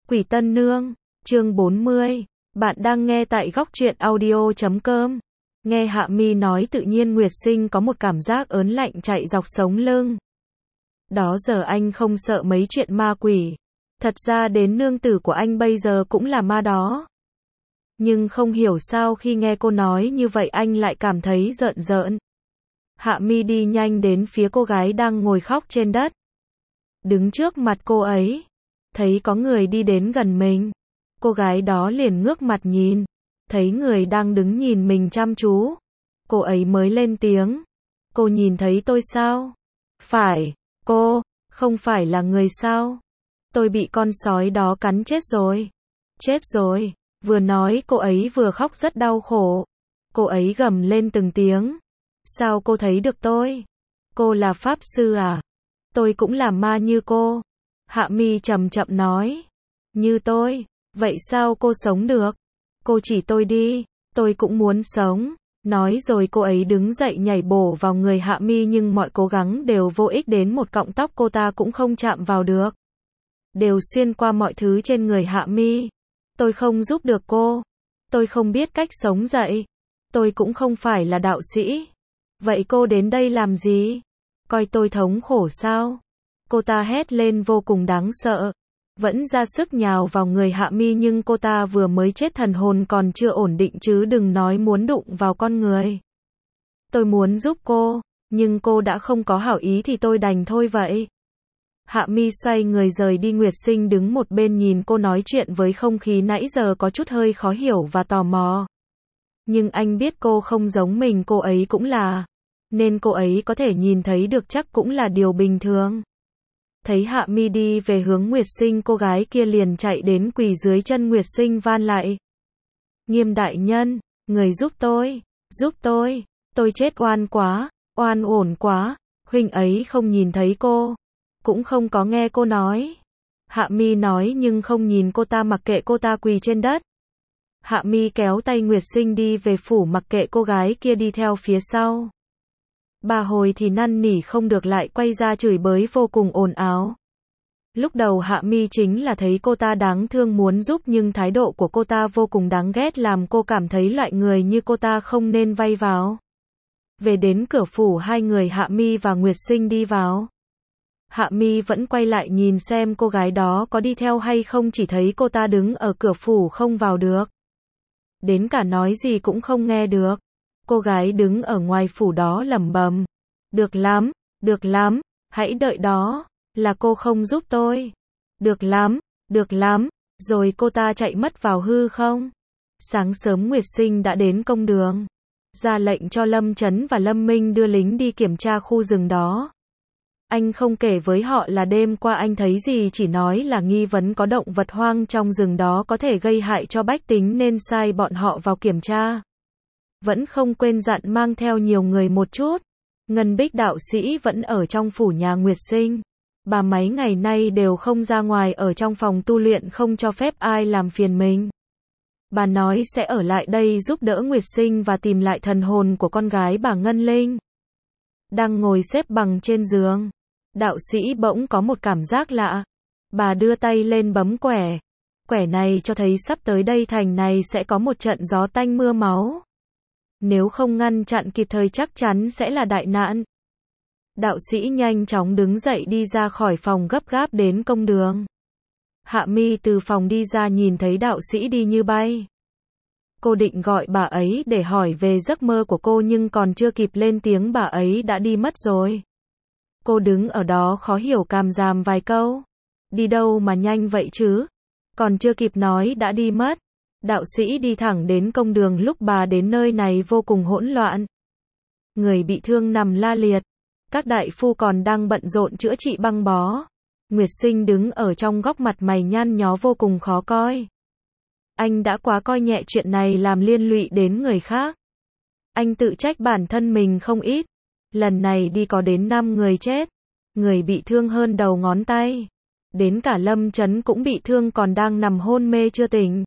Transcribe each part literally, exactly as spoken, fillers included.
Quỷ Tân Nương, chương bốn mươi. Bạn đang nghe tại góc truyện audio chấm com. Nghe Hạ Mi nói tự nhiên Nguyệt Sinh có một cảm giác ớn lạnh chạy dọc sống lưng. Đó giờ anh không sợ mấy chuyện ma quỷ. Thật ra đến nương tử của anh bây giờ cũng là ma đó. Nhưng không hiểu sao khi nghe cô nói như vậy anh lại cảm thấy rợn rợn. Hạ Mi đi nhanh đến phía cô gái đang ngồi khóc trên đất. Đứng trước mặt cô ấy. Thấy có người đi đến gần mình. Cô gái đó liền ngước mặt nhìn. Thấy người đang đứng nhìn mình chăm chú. Cô ấy mới lên tiếng. Cô nhìn thấy tôi sao? Phải, cô, không phải là người sao? Tôi bị con sói đó cắn chết rồi. Chết rồi. Vừa nói cô ấy vừa khóc rất đau khổ. Cô ấy gầm lên từng tiếng. Sao cô thấy được tôi? Cô là pháp sư à? Tôi cũng là ma như cô. Hạ Mi chậm chậm nói. Như tôi, vậy sao cô sống được? Cô chỉ tôi đi, tôi cũng muốn sống. Nói rồi cô ấy đứng dậy nhảy bổ vào người Hạ Mi nhưng mọi cố gắng đều vô ích, đến một cọng tóc cô ta cũng không chạm vào được. Đều xuyên qua mọi thứ trên người Hạ Mi. Tôi không giúp được cô. Tôi không biết cách sống dậy. Tôi cũng không phải là đạo sĩ. Vậy cô đến đây làm gì? Coi tôi thống khổ sao? Cô ta hét lên vô cùng đáng sợ. Vẫn ra sức nhào vào người Hạ Mi nhưng cô ta vừa mới chết, thần hồn còn chưa ổn định chứ đừng nói muốn đụng vào con người. Tôi muốn giúp cô, nhưng cô đã không có hảo ý thì tôi đành thôi vậy. Hạ Mi xoay người rời đi. Nguyệt Sinh đứng một bên nhìn cô nói chuyện với không khí nãy giờ có chút hơi khó hiểu và tò mò. Nhưng anh biết cô không giống mình, cô ấy cũng là. Nên cô ấy có thể nhìn thấy được chắc cũng là điều bình thường. Thấy Hạ Mi đi về hướng Nguyệt Sinh, cô gái kia liền chạy đến quỳ dưới chân Nguyệt Sinh van lại. Nghiêm đại nhân, người giúp tôi, giúp tôi, tôi chết oan quá, oan uổng quá, huynh ấy không nhìn thấy cô, cũng không có nghe cô nói. Hạ Mi nói nhưng không nhìn cô ta, mặc kệ cô ta quỳ trên đất. Hạ Mi kéo tay Nguyệt Sinh đi về phủ, mặc kệ cô gái kia đi theo phía sau. Bà hồi thì năn nỉ không được lại quay ra chửi bới vô cùng ồn ào. Lúc đầu Hạ Mi chính là thấy cô ta đáng thương muốn giúp nhưng thái độ của cô ta vô cùng đáng ghét, làm cô cảm thấy loại người như cô ta không nên vay vào. Về đến cửa phủ, hai người Hạ Mi và Nguyệt Sinh đi vào. Hạ Mi vẫn quay lại nhìn xem cô gái đó có đi theo hay không, chỉ thấy cô ta đứng ở cửa phủ không vào được. Đến cả nói gì cũng không nghe được. Cô gái đứng ở ngoài phủ đó lẩm bẩm. Được lắm, được lắm, hãy đợi đó, là cô không giúp tôi. Được lắm, được lắm, rồi cô ta chạy mất vào hư không. Sáng sớm Nguyệt Sinh đã đến công đường. Ra lệnh cho Lâm Chấn và Lâm Minh đưa lính đi kiểm tra khu rừng đó. Anh không kể với họ là đêm qua anh thấy gì, chỉ nói là nghi vấn có động vật hoang trong rừng đó có thể gây hại cho bách tính nên sai bọn họ vào kiểm tra. Vẫn không quên dặn mang theo nhiều người một chút. Ngân Bích đạo sĩ vẫn ở trong phủ nhà Nguyệt Sinh. Bà mấy ngày nay đều không ra ngoài, ở trong phòng tu luyện không cho phép ai làm phiền mình. Bà nói sẽ ở lại đây giúp đỡ Nguyệt Sinh và tìm lại thần hồn của con gái bà Ngân Linh. Đang ngồi xếp bằng trên giường, đạo sĩ bỗng có một cảm giác lạ. Bà đưa tay lên bấm quẻ. Quẻ này cho thấy sắp tới đây thành này sẽ có một trận gió tanh mưa máu. Nếu không ngăn chặn kịp thời chắc chắn sẽ là đại nạn. Đạo sĩ nhanh chóng đứng dậy đi ra khỏi phòng, gấp gáp đến công đường. Hạ Mi từ phòng đi ra nhìn thấy đạo sĩ đi như bay. Cô định gọi bà ấy để hỏi về giấc mơ của cô nhưng còn chưa kịp lên tiếng bà ấy đã đi mất rồi. Cô đứng ở đó khó hiểu càm ràm vài câu. Đi đâu mà nhanh vậy chứ? Còn chưa kịp nói đã đi mất. Đạo sĩ đi thẳng đến công đường. Lúc bà đến nơi này vô cùng hỗn loạn. Người bị thương nằm la liệt. Các đại phu còn đang bận rộn chữa trị băng bó. Nguyệt Sinh đứng ở trong góc, mặt mày nhăn nhó vô cùng khó coi. Anh đã quá coi nhẹ chuyện này làm liên lụy đến người khác. Anh tự trách bản thân mình không ít. Lần này đi có đến năm người chết. Người bị thương hơn đầu ngón tay. Đến cả Lâm Chấn cũng bị thương, còn đang nằm hôn mê chưa tỉnh.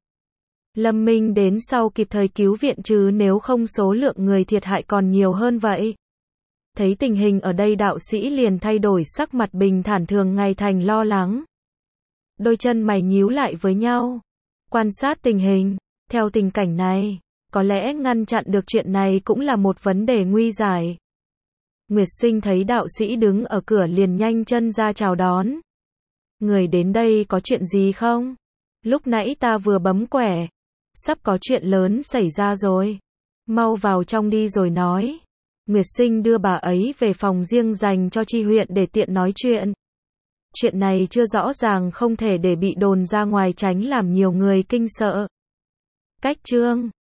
Lâm Minh đến sau kịp thời cứu viện chứ nếu không số lượng người thiệt hại còn nhiều hơn vậy. Thấy tình hình ở đây đạo sĩ liền thay đổi sắc mặt bình thản thường ngày thành lo lắng. Đôi chân mày nhíu lại với nhau, quan sát tình hình. Theo tình cảnh này, có lẽ ngăn chặn được chuyện này cũng là một vấn đề nguy giải. Nguyệt Sinh thấy đạo sĩ đứng ở cửa liền nhanh chân ra chào đón. Người đến đây có chuyện gì không? Lúc nãy ta vừa bấm quẻ. Sắp có chuyện lớn xảy ra rồi. Mau vào trong đi rồi nói. Nguyệt Sinh đưa bà ấy về phòng riêng dành cho Chi huyện để tiện nói chuyện. Chuyện này chưa rõ ràng không thể để bị đồn ra ngoài tránh làm nhiều người kinh sợ. Cách chương